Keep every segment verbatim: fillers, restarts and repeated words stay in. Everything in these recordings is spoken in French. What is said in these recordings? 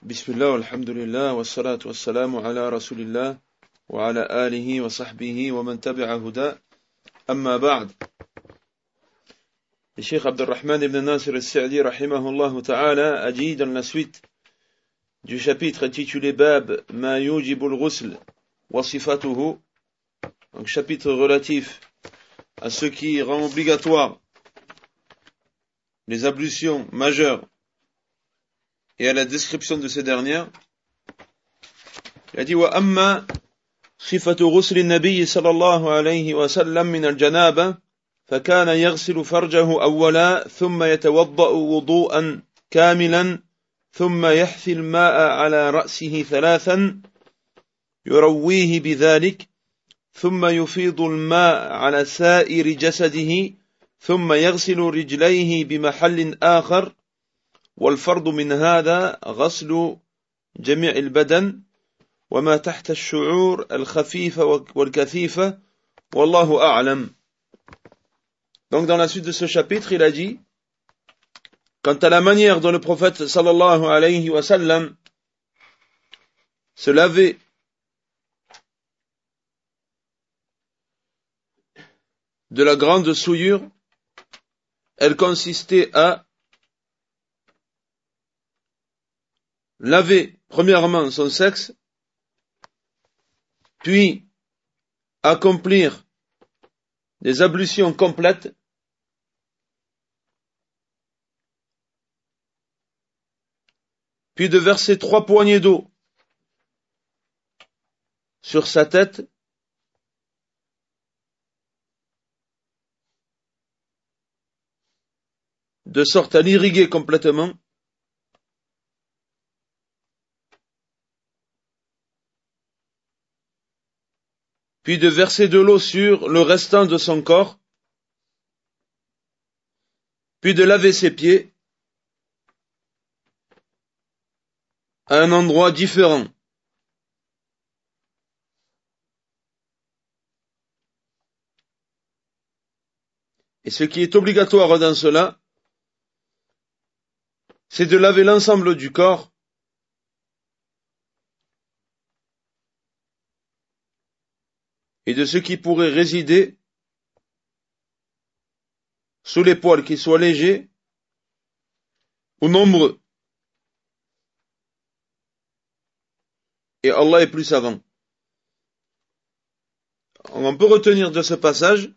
Bismillah, walhamdulillah, wassalatu wassalamu ala rasulillah, wa ala alihi wa sahbihi wa man tabi'a huda, amma ba'd. Le Cheikh Abdurrahman ibn Nasir al-Sa'di, rahimahullah ta'ala, a dit dans la suite du chapitre intitulé Bab ma yujibu al-ghusl wa sifatuhu, donc chapitre relatif à ce qui rend obligatoire les ablutions majeures et à la description de ces dernières. Il a dit wa amma sifatu ghusl an-nabiy sallallahu alayhi wa sallam min al-janaba فكان يغسل فرجه أولا ثم يتوضأ وضوءا كاملا ثم يحثي الماء على رأسه ثلاثا يرويه بذلك ثم يفيض الماء على سائر جسده ثم يغسل رجليه بمحل آخر والفرض من هذا غسل جميع البدن وما تحت الشعور الخفيفة والكثيفة والله أعلم. Donc dans la suite de ce chapitre, il a dit, quant à la manière dont le prophète sallallahu alayhi wa sallam se lavait de la grande souillure, elle consistait à laver premièrement son sexe, puis accomplir des ablutions complètes, puis de verser trois poignées d'eau sur sa tête, de sorte à l'irriguer complètement, puis de verser de l'eau sur le restant de son corps, puis de laver ses pieds à un endroit différent. Et ce qui est obligatoire dans cela, c'est de laver l'ensemble du corps et de ce qui pourrait résider sous les poils, qu'ils soient légers ou nombreux. Et Allah est plus savant. On peut retenir de ce passage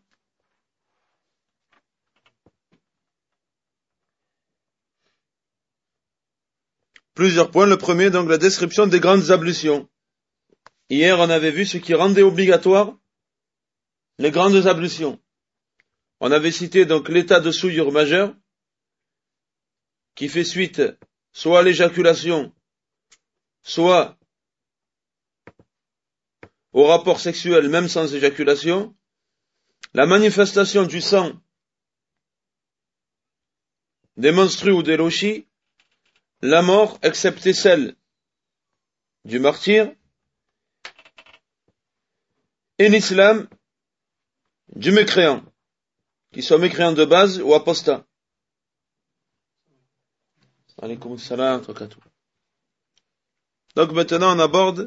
plusieurs points. Le premier, donc, la description des grandes ablutions. Hier, on avait vu ce qui rendait obligatoire les grandes ablutions. On avait cité donc l'état de souillure majeure qui fait suite soit à l'éjaculation, soit au rapport sexuel même sans éjaculation, la manifestation du sang des menstrues ou des lochis, la mort excepté celle du martyr, et l'islam du mécréant, qu'il soit mécréant de base ou apostat. Alaykoum salam wa barakatuh. Donc maintenant on aborde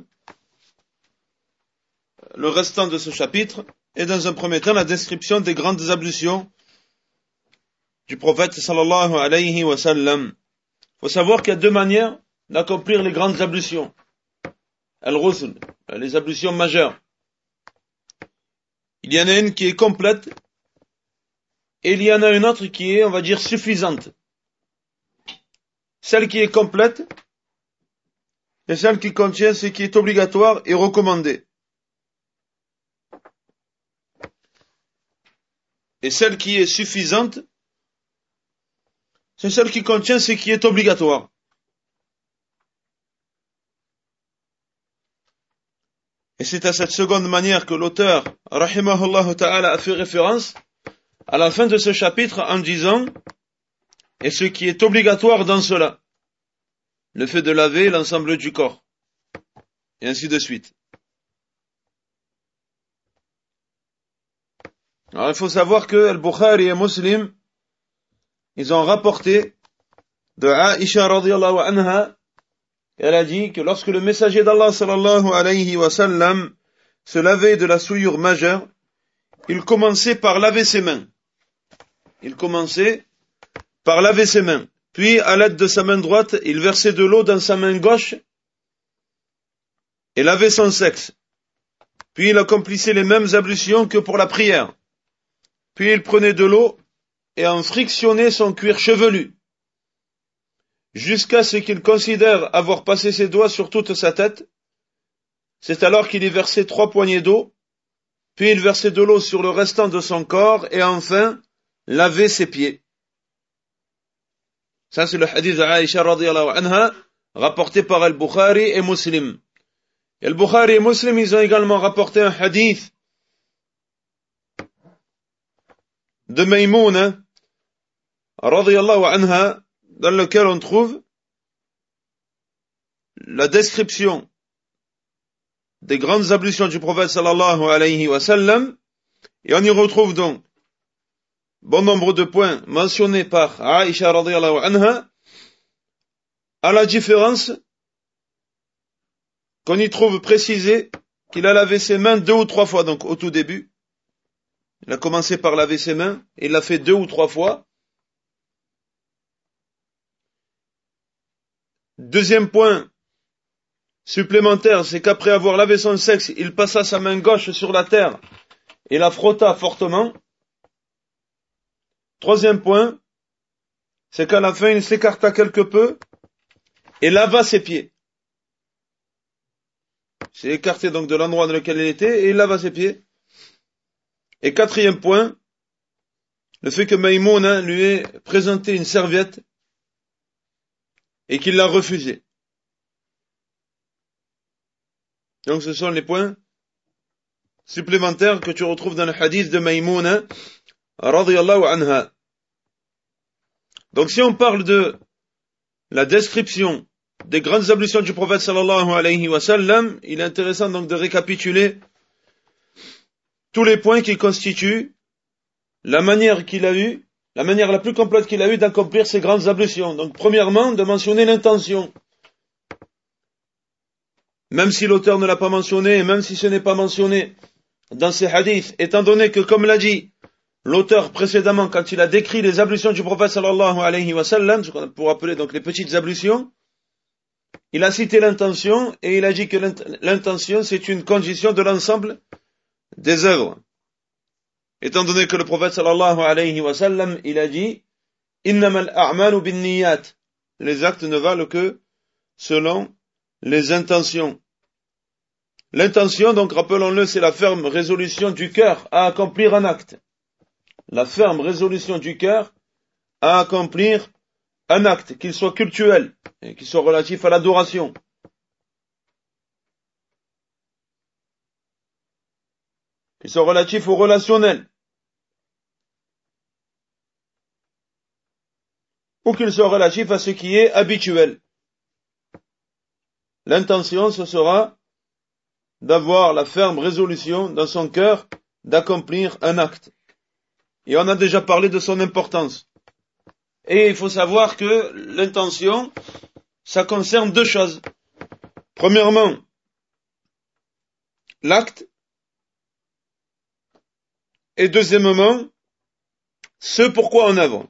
le restant de ce chapitre, et dans un premier temps la description des grandes ablutions du prophète sallallahu alayhi wa sallam. Il faut savoir qu'il y a deux manières d'accomplir les grandes ablutions. Al-ghusl, les ablutions majeures. Il y en a une qui est complète, et il y en a une autre qui est, on va dire, suffisante. Celle qui est complète, et celle qui contient ce qui est obligatoire et recommandé. Et celle qui est suffisante, c'est celle qui contient ce qui est obligatoire. Et c'est à cette seconde manière que l'auteur, rahimahullah ta'ala, a fait référence à la fin de ce chapitre en disant, et ce qui est obligatoire dans cela, le fait de laver l'ensemble du corps, et ainsi de suite. Alors il faut savoir que Al-Bukhari et Muslim, ils ont rapporté de Aïcha radiyallahu anha Elle a dit que lorsque le messager d'Allah sallallahu alayhi wa sallam se lavait de la souillure majeure, il commençait par laver ses mains. Il commençait par laver ses mains. Puis, à l'aide de sa main droite, il versait de l'eau dans sa main gauche et lavait son sexe. Puis, il accomplissait les mêmes ablutions que pour la prière. Puis, il prenait de l'eau et en frictionnait son cuir chevelu, jusqu'à ce qu'il considère avoir passé ses doigts sur toute sa tête. C'est alors qu'il y versait trois poignées d'eau, puis il versait de l'eau sur le restant de son corps et enfin lavait ses pieds. Ça, c'est le hadith d'Aïcha radiyallahu anha, rapporté par Al-Bukhari et Muslim. Et Al-Bukhari et Muslim, ils ont également rapporté un hadith de Maïmouna radiyallahu anha, dans lequel on trouve la description des grandes ablutions du prophète sallallahu alayhi wa sallam, et on y retrouve donc bon nombre de points mentionnés par Aïcha radiyallahu anha, à la différence qu'on y trouve précisé qu'il a lavé ses mains deux ou trois fois, donc au tout début. Il a commencé par laver ses mains, et il l'a fait deux ou trois fois. Deuxième point supplémentaire, c'est qu'après avoir lavé son sexe, il passa sa main gauche sur la terre et la frotta fortement. Troisième point, c'est qu'à la fin, il s'écarta quelque peu et lava ses pieds. Il s'est écarté donc de l'endroit dans lequel il était et il lava ses pieds. Et quatrième point, le fait que Maïmouna lui ait présenté une serviette et qu'il l'a refusée. Donc ce sont les points supplémentaires que tu retrouves dans le hadith de Maïmouna radiyallahu anha. Donc si on parle de la description des grandes ablutions du prophète sallallahu alayhi wa sallam, il est intéressant donc de récapituler tous les points qui constituent la manière qu'il a eu, la manière la plus complète qu'il a eu d'accomplir ces grandes ablutions. Donc premièrement, de mentionner l'intention. Même si l'auteur ne l'a pas mentionné, et même si ce n'est pas mentionné dans ces hadiths, étant donné que, comme l'a dit l'auteur précédemment, quand il a décrit les ablutions du prophète sallallahu alayhi wa sallam, ce qu'on pourrait appeler donc les petites ablutions, il a cité l'intention, et il a dit que l'intention, c'est une condition de l'ensemble des œuvres. Étant donné que le prophète sallallahu alayhi wa sallam, il a dit, innamal a'malu bin niyat. Les actes ne valent que selon les intentions. L'intention, donc, rappelons-le, c'est la ferme résolution du cœur à accomplir un acte. La ferme résolution du cœur à accomplir un acte, qu'il soit cultuel, et qu'il soit relatif à l'adoration. Qu'il soit relatif au relationnel. Ou qu'il soit relatif à ce qui est habituel. L'intention, ce sera d'avoir la ferme résolution dans son cœur d'accomplir un acte. Et on a déjà parlé de son importance. Et il faut savoir que l'intention, ça concerne deux choses. Premièrement, l'acte. Et deuxièmement, ce pourquoi on œuvre.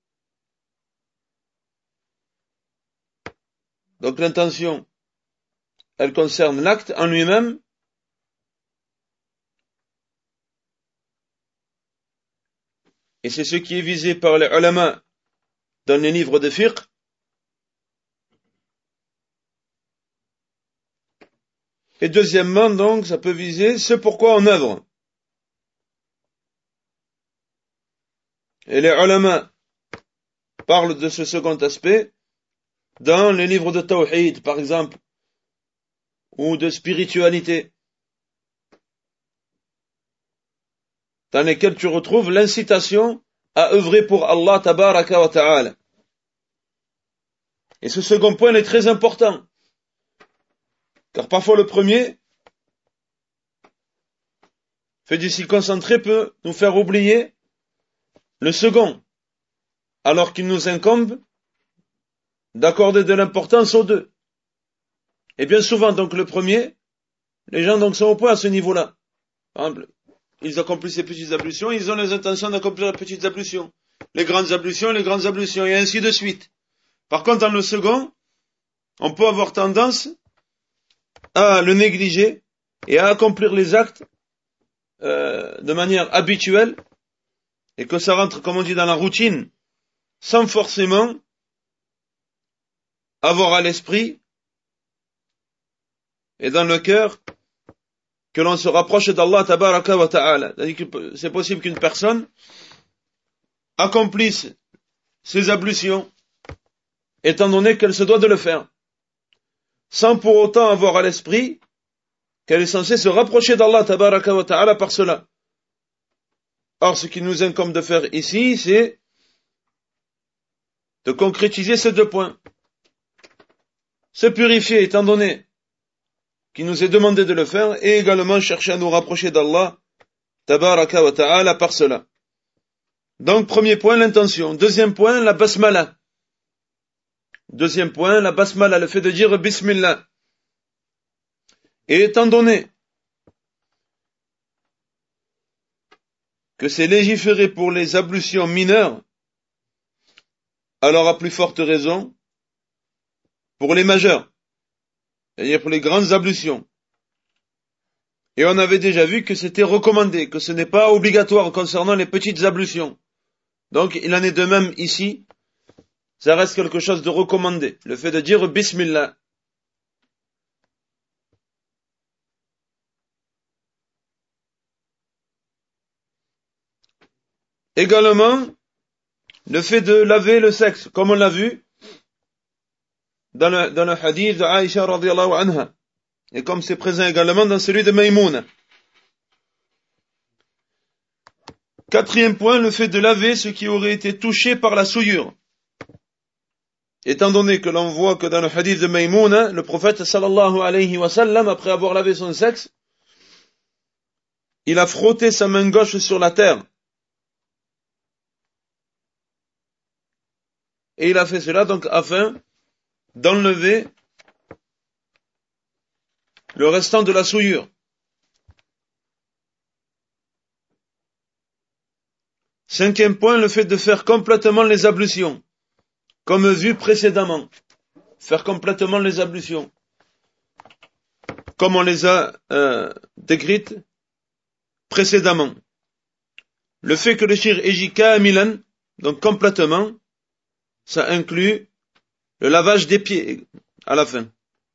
Donc l'intention, elle concerne l'acte en lui-même, et c'est ce qui est visé par les ulama dans les livres de fiqh. Et deuxièmement, donc, ça peut viser ce pourquoi on œuvre. Et les ulama parlent de ce second aspect dans les livres de tawhid, par exemple, ou de spiritualité, dans lesquels tu retrouves l'incitation à œuvrer pour Allah tabaraka wa ta'ala. Et ce second point est très important, car parfois le premier, fait du s'y concentrer, peut nous faire oublier le second, alors qu'il nous incombe d'accorder de l'importance aux deux. Et bien souvent, donc le premier, les gens donc sont au point à ce niveau-là. Par exemple, ils accomplissent les petites ablutions, ils ont les intentions d'accomplir les petites ablutions. Les grandes ablutions, les grandes ablutions, et ainsi de suite. Par contre, dans le second, on peut avoir tendance à le négliger et à accomplir les actes euh, de manière habituelle, et que ça rentre, comme on dit, dans la routine, sans forcément avoir à l'esprit et dans le cœur que l'on se rapproche d'Allah tabaraka wa ta'ala. C'est-à-dire que c'est possible qu'une personne accomplisse ses ablutions, étant donné qu'elle se doit de le faire, sans pour autant avoir à l'esprit qu'elle est censée se rapprocher d'Allah tabaraka wa ta'ala par cela. Or, ce qui nous incombe de faire ici, c'est de concrétiser ces deux points. Se purifier, étant donné qu'il nous est demandé de le faire, et également chercher à nous rapprocher d'Allah tabaraka wa ta'ala par cela. Donc, premier point, l'intention. Deuxième point, la basmala. Deuxième point, la basmala, le fait de dire Bismillah. Et étant donné que c'est légiféré pour les ablutions mineures, alors à plus forte raison, pour les majeures, c'est-à-dire pour les grandes ablutions. Et on avait déjà vu que c'était recommandé, que ce n'est pas obligatoire concernant les petites ablutions. Donc il en est de même ici, ça reste quelque chose de recommandé, le fait de dire Bismillah. Également, le fait de laver le sexe, comme on l'a vu dans le, dans le hadith de Aïcha radiyallahu anha, et comme c'est présent également dans celui de Maïmouna. Quatrième point, le fait de laver ce qui aurait été touché par la souillure. Étant donné que l'on voit que dans le hadith de Maïmouna, le prophète sallallahu alayhi wa sallam, après avoir lavé son sexe, il a frotté sa main gauche sur la terre. Et il a fait cela donc afin d'enlever le restant de la souillure. Cinquième point, le fait de faire complètement les ablutions, comme vu précédemment. Faire complètement les ablutions, comme on les a euh, décrites précédemment. Le fait que le shir eji kamilan, donc complètement, ça inclut le lavage des pieds à la fin.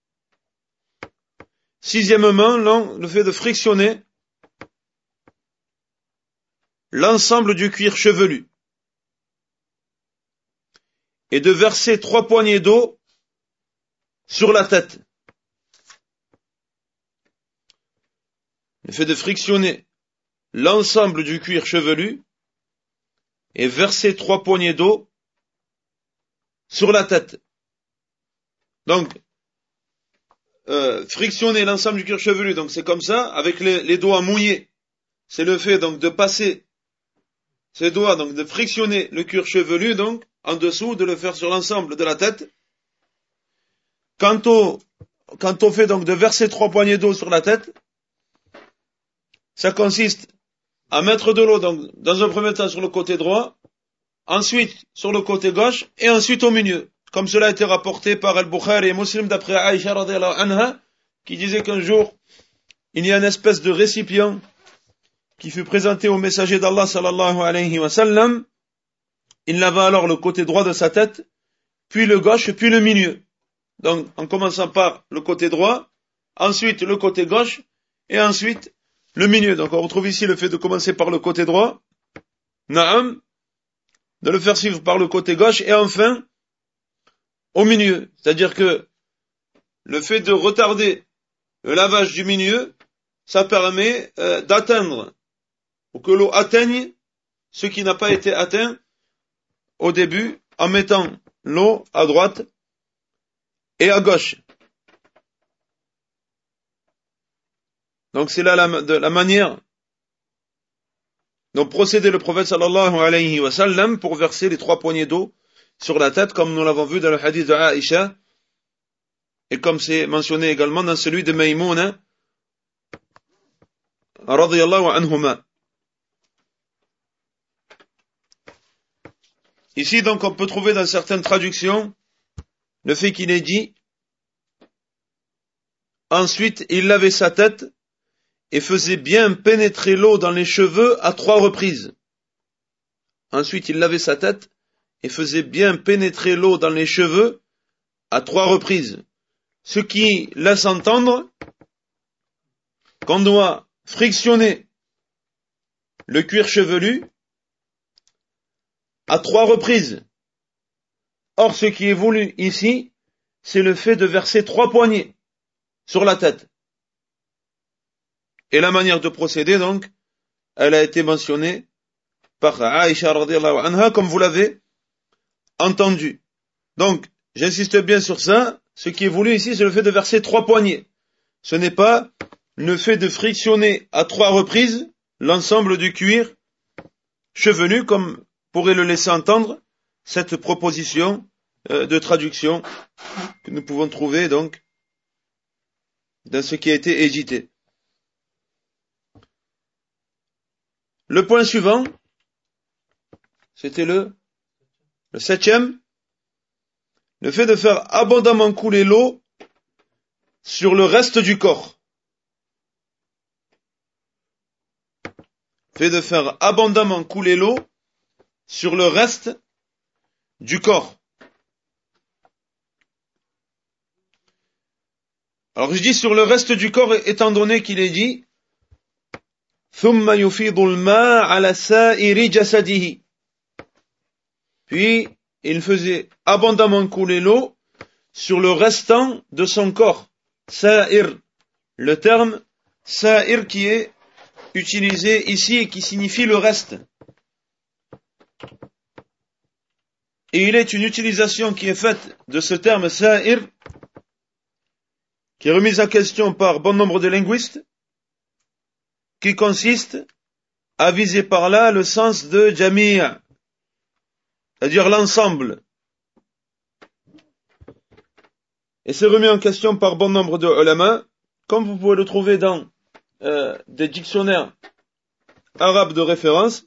Sixièmement, le fait de frictionner l'ensemble du cuir chevelu et de verser trois poignées d'eau sur la tête. Le fait de frictionner l'ensemble du cuir chevelu et verser trois poignées d'eau sur la tête. Donc, euh, frictionner l'ensemble du cuir chevelu, donc c'est comme ça, avec les, les doigts mouillés. C'est le fait donc de passer ces doigts, donc de frictionner le cuir chevelu, donc en dessous, de le faire sur l'ensemble de la tête. Quant au, quant au fait donc de verser trois poignées d'eau sur la tête, ça consiste à mettre de l'eau donc dans un premier temps sur le côté droit, ensuite sur le côté gauche et ensuite au milieu, comme cela a été rapporté par Al-Bukhari et Muslim d'après Aïcha radhiyallahu anha, qui disait qu'un jour il y a une espèce de récipient qui fut présenté au messager d'Allah sallallahu alayhi wa sallam. Il lava alors le côté droit de sa tête, puis le gauche, puis le milieu. Donc en commençant par le côté droit, ensuite le côté gauche et ensuite le milieu. Donc on retrouve ici le fait de commencer par le côté droit, na'am, de le faire suivre par le côté gauche et enfin au milieu. C'est-à-dire que le fait de retarder le lavage du milieu, ça permet euh, d'atteindre, ou que l'eau atteigne ce qui n'a pas été atteint au début, en mettant l'eau à droite et à gauche. Donc c'est là la, de, la manière dont procédait le prophète sallallahu alayhi wa sallam pour verser les trois poignées d'eau sur la tête, comme nous l'avons vu dans le hadith de Aïcha, et comme c'est mentionné également dans celui de Maïmouna, radiyallahu anhuma. Ici, donc, on peut trouver dans certaines traductions le fait qu'il est dit, ensuite, il lavait sa tête et faisait bien pénétrer l'eau dans les cheveux à trois reprises. Ensuite, il lavait sa tête et faisait bien pénétrer l'eau dans les cheveux à trois reprises. Ce qui laisse entendre qu'on doit frictionner le cuir chevelu à trois reprises. Or, ce qui est voulu ici, c'est le fait de verser trois poignées sur la tête. Et la manière de procéder, donc, elle a été mentionnée par Aïcha radiyallahu anha, comme vous l'avez entendu. Donc, j'insiste bien sur ça. Ce qui est voulu ici, c'est le fait de verser trois poignées. Ce n'est pas le fait de frictionner à trois reprises l'ensemble du cuir chevelu, comme pourrait le laisser entendre cette proposition euh, de traduction que nous pouvons trouver donc dans ce qui a été édité. Le point suivant, c'était le, le septième, le fait de faire abondamment couler l'eau sur le reste du corps. Le fait de faire abondamment couler l'eau sur le reste du corps. Alors je dis sur le reste du corps étant donné qu'il est dit ثم يفيض الماء على سائر جسده. Puis il faisait abondamment couler l'eau sur le restant de son corps. Sa'ir, le terme sa'ir qui est utilisé ici et qui signifie le reste. Et il est une utilisation qui est faite de ce terme sa'ir, qui est remise en question par bon nombre de linguistes, qui consiste à viser par là le sens de jami', c'est-à-dire l'ensemble. Et c'est remis en question par bon nombre de ulama, comme vous pouvez le trouver dans euh, des dictionnaires arabes de référence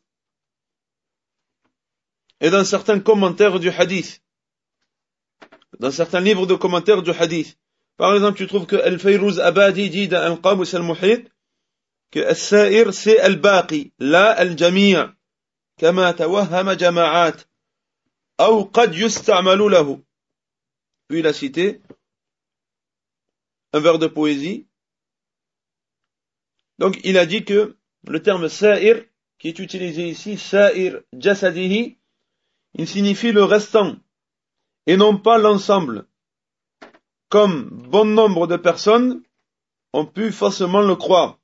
et dans certains commentaires du hadith, dans certains livres de commentaires du hadith. Par exemple, tu trouves que Al-Fayrouz Abadi dit dans Al-Qamus Al-Muhit que Al-Sa'ir c'est Al-Baqi, la Al-Jami' kama tawahhama jama'at aw qad yusta'malu lahu. Puis il a cité un vers de poésie. Donc il a dit que le terme Sa'ir qui est utilisé ici, Sa'ir jasadihi, il signifie le restant et non pas l'ensemble, comme bon nombre de personnes ont pu faussement le croire.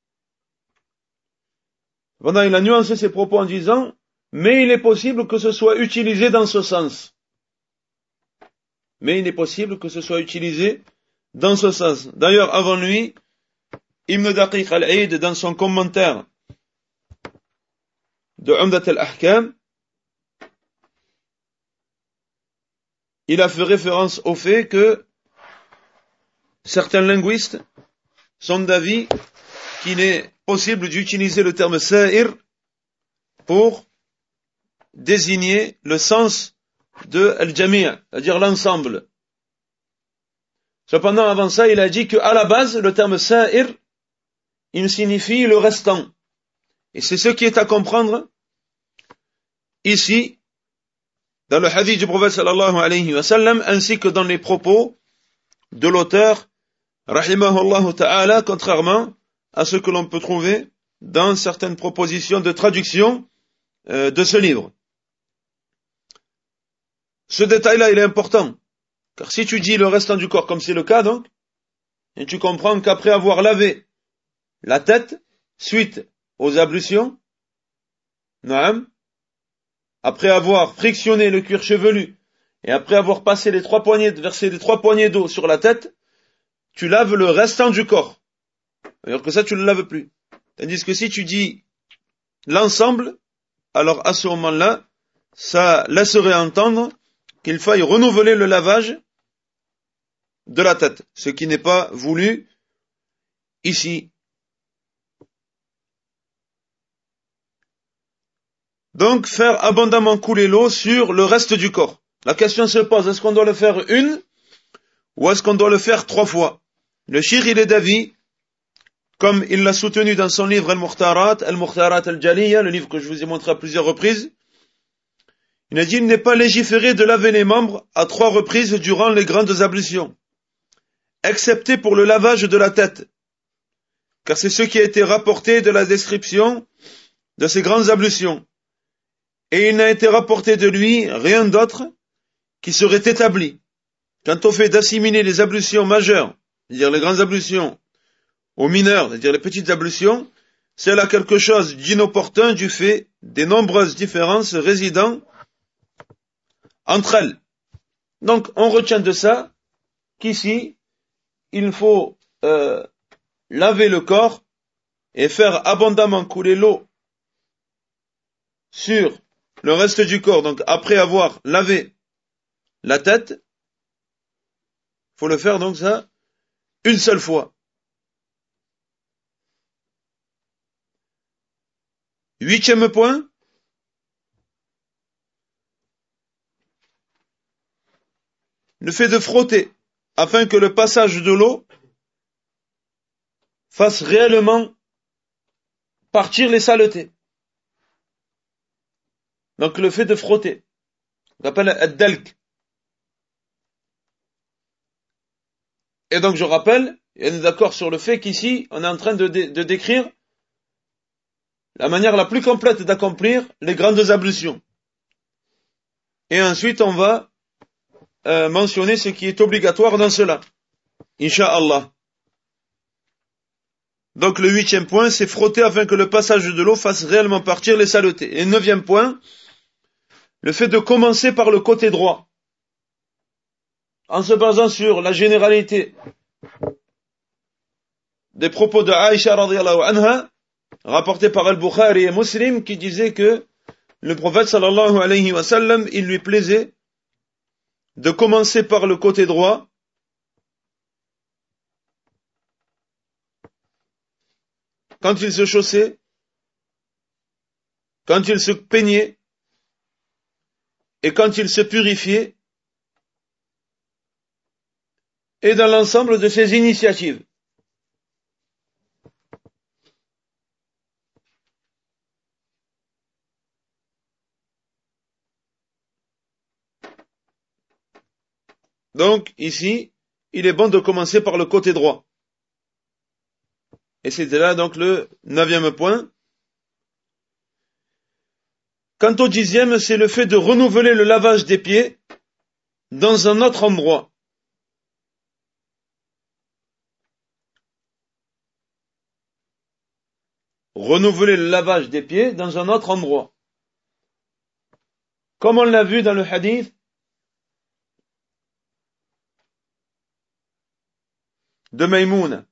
Pendant il a nuancé ses propos en disant mais il est possible que ce soit utilisé dans ce sens. Mais il est possible que ce soit utilisé dans ce sens. D'ailleurs, avant lui, Ibn Daqiq al-Aid, dans son commentaire de Umdat al-Ahkam, il a fait référence au fait que certains linguistes sont d'avis qu'il est possible d'utiliser le terme sa'ir pour désigner le sens de al-jami', c'est-à-dire l'ensemble. Cependant, avant ça, il a dit qu'à la base, le terme sa'ir, il signifie le restant. Et c'est ce qui est à comprendre ici, dans le hadith du prophète sallallahu alayhi wa sallam, ainsi que dans les propos de l'auteur, rahimahullah ta'ala, contrairement à ce que l'on peut trouver dans certaines propositions de traduction euh, de ce livre. Ce détail-là, il est important, car si tu dis le restant du corps, comme c'est le cas donc, et tu comprends qu'après avoir lavé la tête, suite aux ablutions, naam, après avoir frictionné le cuir chevelu, et après avoir passé les trois poignées, versé les trois poignées d'eau sur la tête, tu laves le restant du corps. Alors que ça, tu ne le laves plus. Tandis que si tu dis l'ensemble, alors à ce moment-là, ça laisserait entendre qu'il faille renouveler le lavage de la tête, ce qui n'est pas voulu ici. Donc, faire abondamment couler l'eau sur le reste du corps. La question se pose, est-ce qu'on doit le faire une ou est-ce qu'on doit le faire trois fois? Le cheikh, il est d'avis, comme il l'a soutenu dans son livre Al-Mukhtarat, Al-Mukhtarat Al-Jaliya, le livre que je vous ai montré à plusieurs reprises, il a dit, il n'est pas légiféré de laver les membres à trois reprises durant les grandes ablutions, excepté pour le lavage de la tête, car c'est ce qui a été rapporté de la description de ces grandes ablutions. Et il n'a été rapporté de lui rien d'autre qui serait établi. Quant au fait d'assimiler les ablutions majeures, c'est-à-dire les grandes ablutions, aux mineures, c'est-à-dire les petites ablutions, c'est là quelque chose d'inopportun du fait des nombreuses différences résidant entre elles. Donc, on retient de ça qu'ici, il faut euh, laver le corps et faire abondamment couler l'eau sur le reste du corps. Donc, après avoir lavé la tête, il faut le faire donc ça une seule fois. Huitième point. Le fait de frotter afin que le passage de l'eau fasse réellement partir les saletés. Donc le fait de frotter, on appelle ad-dalk. Et donc je rappelle, et on est d'accord sur le fait qu'ici, on est en train de, dé- de décrire la manière la plus complète d'accomplir les grandes ablutions. Et ensuite on va euh, mentionner ce qui est obligatoire dans cela. Inch'Allah. Donc le huitième point, c'est frotter afin que le passage de l'eau fasse réellement partir les saletés. Et le neuvième point, le fait de commencer par le côté droit, en se basant sur la généralité des propos de Aïcha radhiyallahu anha, rapportés par Al-Bukhari et Muslim, qui disait que le prophète sallallahu alayhi wa sallam, il lui plaisait de commencer par le côté droit, quand il se chaussait, quand il se peignait, et quand il se purifiait, et dans l'ensemble de ses initiatives. Donc, ici, il est bon de commencer par le côté droit. Et c'était là donc le neuvième point. Quant au dixième, c'est le fait de renouveler le lavage des pieds dans un autre endroit. Renouveler le lavage des pieds dans un autre endroit. Comme on l'a vu dans le hadith de Maïmouna,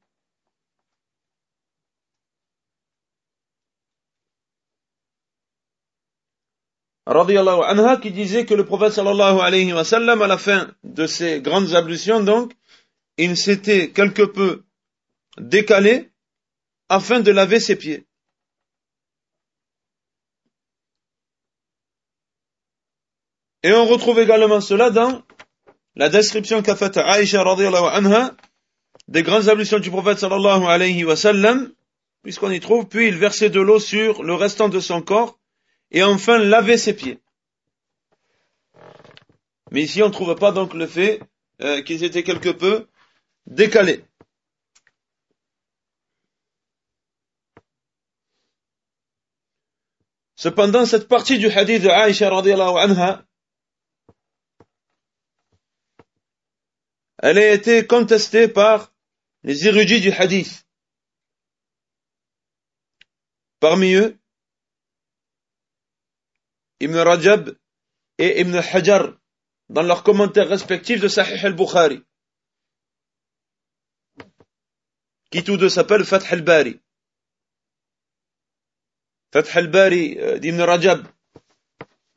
radiyallahu anha, qui disait que le prophète sallallahu alayhi wa sallam, à la fin de ces grandes ablutions, donc, il s'était quelque peu décalé afin de laver ses pieds. Et on retrouve également cela dans la description qu'a faite Aïcha radiyallahu anha des grandes ablutions du prophète sallallahu alayhi wa sallam, puisqu'on y trouve, puis il versait de l'eau sur le restant de son corps, et enfin laver ses pieds. Mais ici on ne trouve pas donc le fait euh, qu'ils étaient quelque peu décalés. Cependant, cette partie du hadith de Aïcha radiyallahu anha, elle a été contestée par les érudits du hadith. Parmi eux, Ibn Rajab et Ibn Hajar, dans leurs commentaires respectifs de Sahih al-Bukhari, qui tous deux s'appellent Fath al-Bari. Fath al-Bari d'Ibn Rajab,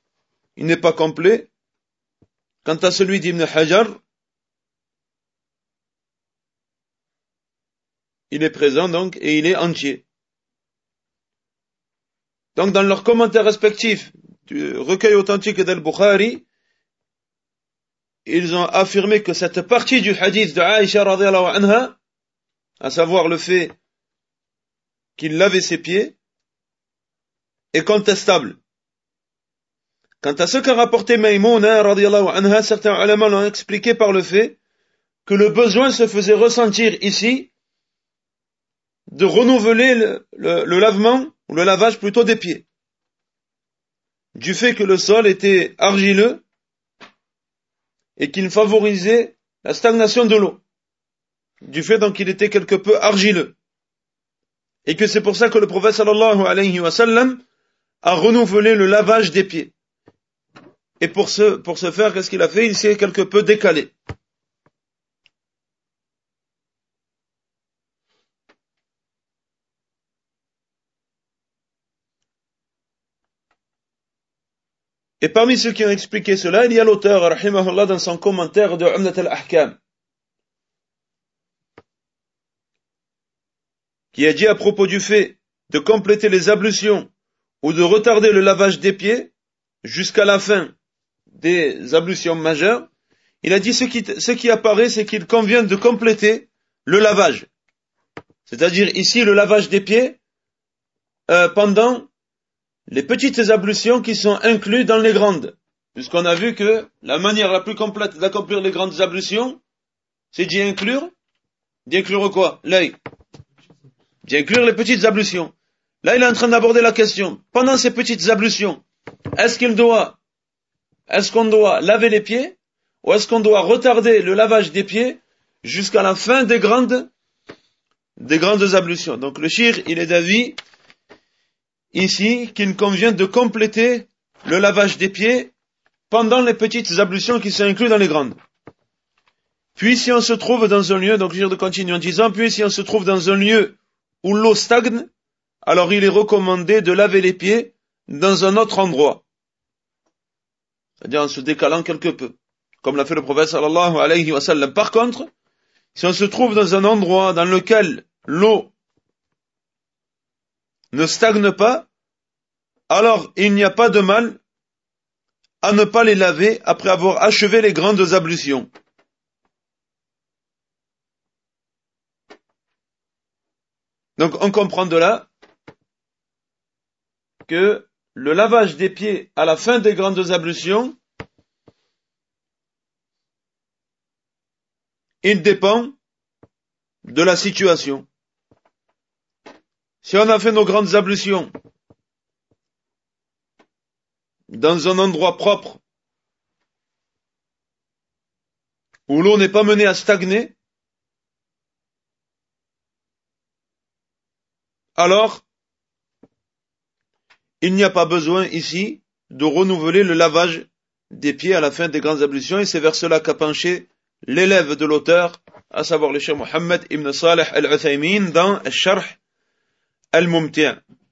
il n'est pas complet. Quant à celui d'Ibn Hajar, il est présent donc et il est entier. Donc dans leurs commentaires respectifs du recueil authentique d'Al-Bukhari, ils ont affirmé que cette partie du hadith de Aïcha radhiyallahu anha, à savoir le fait qu'il lavait ses pieds, est contestable. Quant à ce qu'a rapporté Maïmouna radhiyallahu anha, certains ulama l'ont expliqué par le fait que le besoin se faisait ressentir ici de renouveler le, le, le lavement, ou le lavage plutôt des pieds, du fait que le sol était argileux et qu'il favorisait la stagnation de l'eau, du fait donc qu'il était quelque peu argileux, et que c'est pour ça que le prophète sallallahu alayhi wa sallam a renouvelé le lavage des pieds. Et pour ce, pour ce faire, qu'est-ce qu'il a fait? Il s'est quelque peu décalé. Et parmi ceux qui ont expliqué cela, il y a l'auteur, rahimahullah, dans son commentaire de Umdat al-Ahkam, qui a dit à propos du fait de compléter les ablutions ou de retarder le lavage des pieds jusqu'à la fin des ablutions majeures, il a dit ce qui, ce qui apparaît, c'est qu'il convient de compléter le lavage. C'est-à-dire ici le lavage des pieds euh, pendant les petites ablutions qui sont incluses dans les grandes. Puisqu'on a vu que la manière la plus complète d'accomplir les grandes ablutions, c'est d'y inclure, d'y inclure quoi? L'œil. D'y inclure les petites ablutions. Là, il est en train d'aborder la question. Pendant ces petites ablutions, est-ce qu'il doit, est-ce qu'on doit laver les pieds, ou est-ce qu'on doit retarder le lavage des pieds jusqu'à la fin des grandes, des grandes ablutions? Donc le shir, il est d'avis ici qu'il convient de compléter le lavage des pieds pendant les petites ablutions qui sont incluses dans les grandes. Puis si on se trouve dans un lieu, donc je vais continuer en disant, puis si on se trouve dans un lieu où l'eau stagne, alors il est recommandé de laver les pieds dans un autre endroit. C'est-à-dire en se décalant quelque peu, comme l'a fait le prophète sallallahu alayhi wa sallam. Par contre, si on se trouve dans un endroit dans lequel l'eau ne stagne pas, alors il n'y a pas de mal à ne pas les laver après avoir achevé les grandes ablutions. Donc on comprend de là que le lavage des pieds à la fin des grandes ablutions, il dépend de la situation. Si on a fait nos grandes ablutions dans un endroit propre, où l'eau n'est pas menée à stagner, alors il n'y a pas besoin ici de renouveler le lavage des pieds à la fin des grandes ablutions, et c'est vers cela qu'a penché l'élève de l'auteur, à savoir le cheikh Mohammed ibn Salih al-Uthaymin dans Al-Sharh al-Mumti'.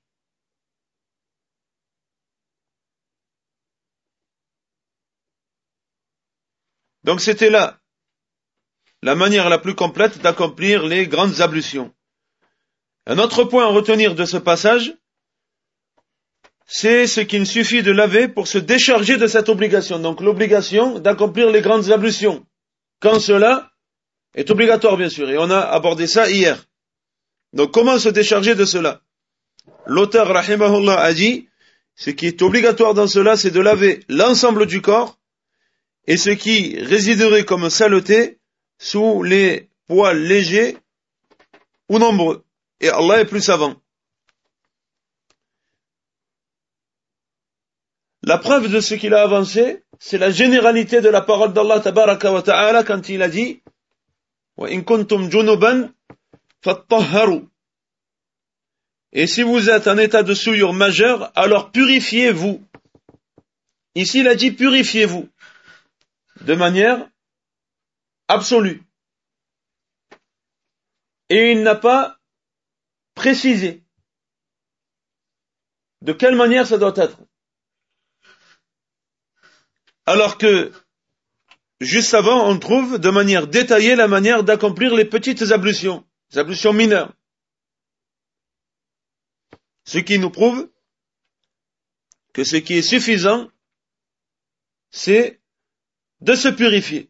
Donc c'était là la manière la plus complète d'accomplir les grandes ablutions. Un autre point à retenir de ce passage, c'est ce qu'il suffit de laver pour se décharger de cette obligation. Donc l'obligation d'accomplir les grandes ablutions, quand cela est obligatoire bien sûr, et on a abordé ça hier. Donc comment se décharger de cela? L'auteur rahimahullah a dit, ce qui est obligatoire dans cela, c'est de laver l'ensemble du corps, et ce qui résiderait comme saleté sous les poils légers ou nombreux. Et Allah est plus savant. La preuve de ce qu'il a avancé, c'est la généralité de la parole d'Allah tabaraka wa ta'ala quand il a dit wa in kuntum junuban fattahharu. Et si vous êtes en état de souillure majeure, alors purifiez-vous. Ici, il a dit purifiez-vous de manière absolue. Et il n'a pas précisé de quelle manière ça doit être. Alors que, juste avant, on trouve de manière détaillée la manière d'accomplir les petites ablutions. des ablutions mineures. Ce qui nous prouve que ce qui est suffisant, c'est de se purifier.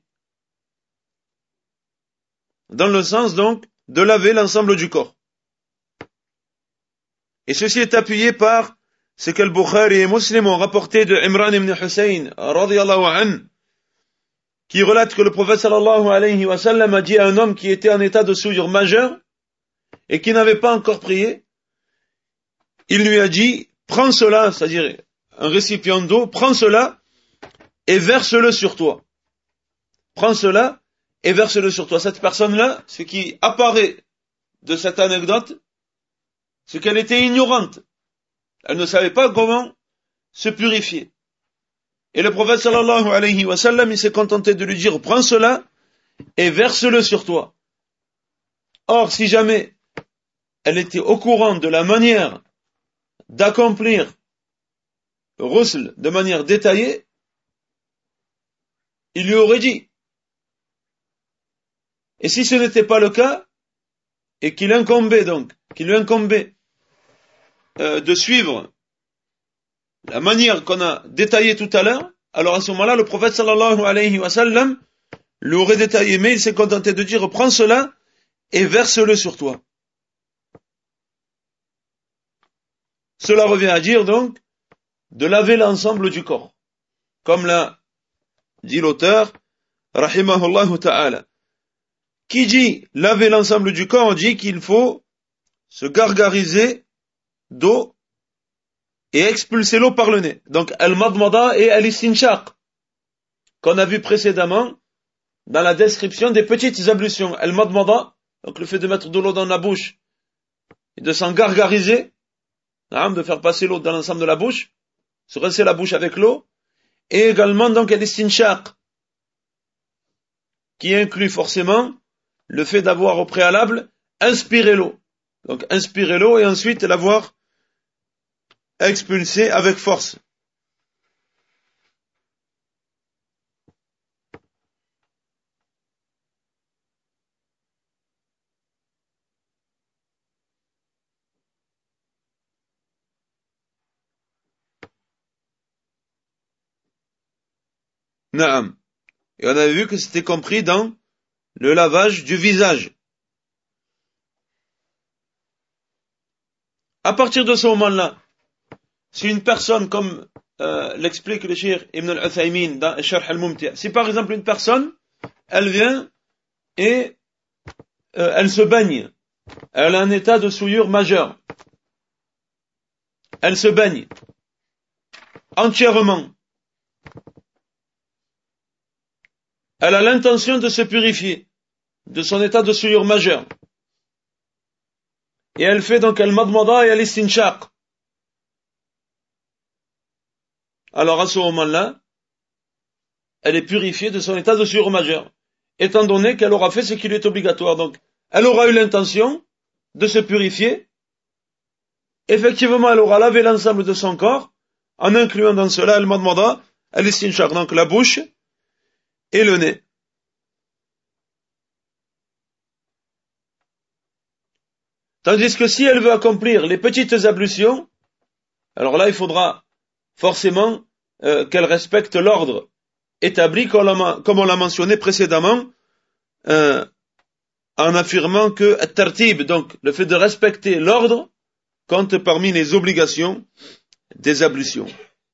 Dans le sens donc de laver l'ensemble du corps. Et ceci est appuyé par ce que le Bukhari et Muslim ont rapporté de Imran ibn Hussein, radiyallahu anhu, qui relate que le prophète sallallahu alayhi wa sallam a dit à un homme qui était en état de souillure majeure et qui n'avait pas encore prié, il lui a dit, prends cela, c'est-à-dire un récipient d'eau, prends cela et verse-le sur toi. Prends cela et verse-le sur toi. Cette personne-là, ce qui apparaît de cette anecdote, c'est qu'elle était ignorante. Elle ne savait pas comment se purifier. Et le prophète sallallahu alayhi wa sallam, il s'est contenté de lui dire, prends cela et verse-le sur toi. Or, si jamais elle était au courant de la manière d'accomplir le ghusl de manière détaillée, il lui aurait dit. Et si ce n'était pas le cas, et qu'il incombait donc, qu'il lui incombait euh, de suivre la manière qu'on a détaillée tout à l'heure, alors à ce moment-là, le prophète sallallahu alayhi wa sallam l'aurait détaillé, mais il s'est contenté de dire, prends cela et verse-le sur toi. Cela revient à dire donc, de laver l'ensemble du corps. Comme l'a dit l'auteur, rahimahullah ta'ala. Qui dit laver l'ensemble du corps, on dit qu'il faut se gargariser d'eau et expulser l'eau par le nez. Donc, al-madmada et al-istinshaq, qu'on a vu précédemment dans la description des petites ablutions. Al-madmada, donc le fait de mettre de l'eau dans la bouche et de s'en gargariser, de faire passer l'eau dans l'ensemble de la bouche, se rincer la bouche avec l'eau, et également donc al-istinshaq, qui inclut forcément le fait d'avoir au préalable inspiré l'eau. Donc inspirer l'eau et ensuite l'avoir expulsée avec force. Naam. Et on avait vu que c'était compris dans le lavage du visage. À partir de ce moment-là, si une personne, comme euh, l'explique le cheikh Ibn al-Uthaymin dans Sharh al-Mumti', si par exemple une personne, elle vient et euh, elle se baigne, elle a un état de souillure majeure, elle se baigne entièrement, elle a l'intention de se purifier de son état de souillure majeure. Et elle fait donc al-madmada et al-istinshaq. Alors à ce moment-là, elle est purifiée de son état de souillure majeure, étant donné qu'elle aura fait ce qui lui est obligatoire. Donc, elle aura eu l'intention de se purifier. Effectivement, elle aura lavé l'ensemble de son corps, en incluant dans cela al-madmada, al-istinshaq, donc la bouche et le nez. Tandis que si elle veut accomplir les petites ablutions, alors là, il faudra forcément euh, qu'elle respecte l'ordre établi, comme on l'a mentionné précédemment, euh, en affirmant que at-tartib, donc le fait de respecter l'ordre, compte parmi les obligations des ablutions.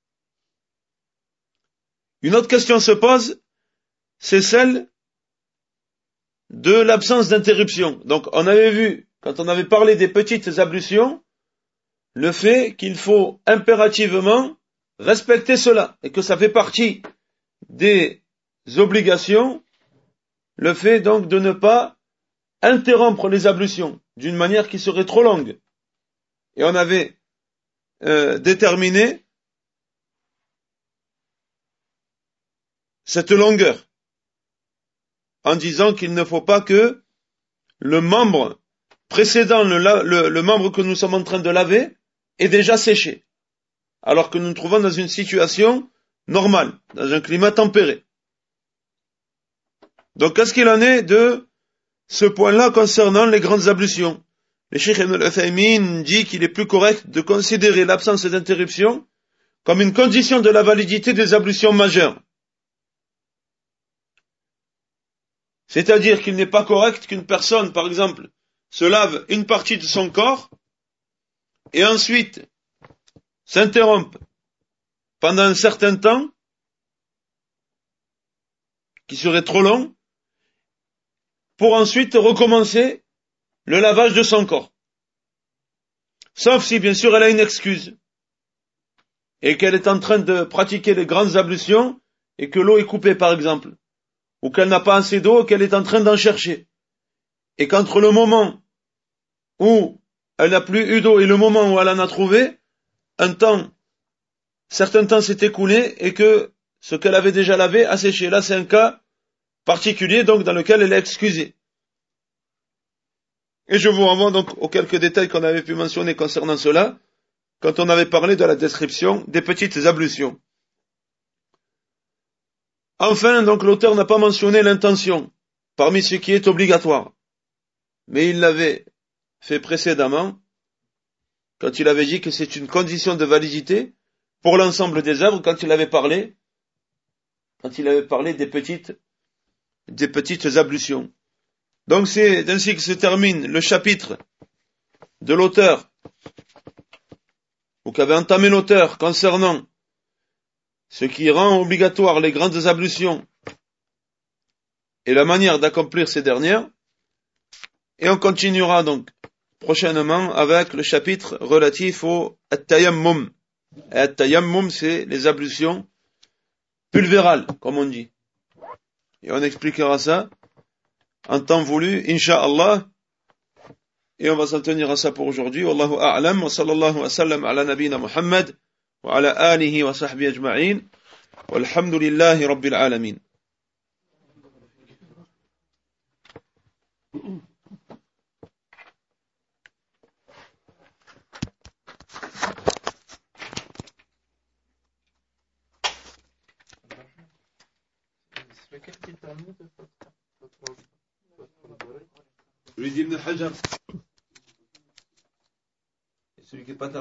Une autre question se pose, c'est celle de l'absence d'interruption. Donc on avait vu, quand on avait parlé des petites ablutions, le fait qu'il faut impérativement respecter cela, et que ça fait partie des obligations, le fait donc de ne pas interrompre les ablutions d'une manière qui serait trop longue. Et on avait euh, déterminé cette longueur en disant qu'il ne faut pas que le membre précédant le, le, le membre que nous sommes en train de laver est déjà séché, alors que nous nous trouvons dans une situation normale, dans un climat tempéré. Donc qu'est-ce qu'il en est de ce point-là concernant les grandes ablutions. Le Cheikh Ibn al-Uthaymin dit qu'il est plus correct de considérer l'absence d'interruption comme une condition de la validité des ablutions majeures. C'est-à-dire qu'il n'est pas correct qu'une personne, par exemple, se lave une partie de son corps et ensuite s'interrompe pendant un certain temps, qui serait trop long, pour ensuite recommencer le lavage de son corps. Sauf si, bien sûr, elle a une excuse et qu'elle est en train de pratiquer les grandes ablutions et que l'eau est coupée, par exemple, ou qu'elle n'a pas assez d'eau et qu'elle est en train d'en chercher. Et qu'entre le moment où elle n'a plus eu d'eau et le moment où elle en a trouvé, un temps, certain temps s'est écoulé et que ce qu'elle avait déjà lavé a séché. Là, c'est un cas particulier, donc, dans lequel elle est excusée. Et je vous renvoie donc aux quelques détails qu'on avait pu mentionner concernant cela, quand on avait parlé de la description des petites ablutions. Enfin, donc, l'auteur n'a pas mentionné l'intention, parmi ce qui est obligatoire. Mais il l'avait fait précédemment, quand il avait dit que c'est une condition de validité pour l'ensemble des œuvres, quand il avait parlé, quand il avait parlé des petites, des petites ablutions. Donc c'est ainsi que se termine le chapitre de l'auteur, ou qu'avait entamé l'auteur concernant ce qui rend obligatoire les grandes ablutions et la manière d'accomplir ces dernières. Et on continuera donc prochainement avec le chapitre relatif au at-tayammum. At-tayammum, c'est les ablutions pulvérales, comme on dit. Et on expliquera ça en temps voulu, Inch'Allah. Et on va s'en tenir à ça pour aujourd'hui. Wallahu a'lam, wa sallallahu wa sallam ala nabina Muhammad, wa ala alihi wa sahbihi ajma'in, walhamdulillahi rabbil alamin. Celui d'Ibn Hajar. Celui qui est pas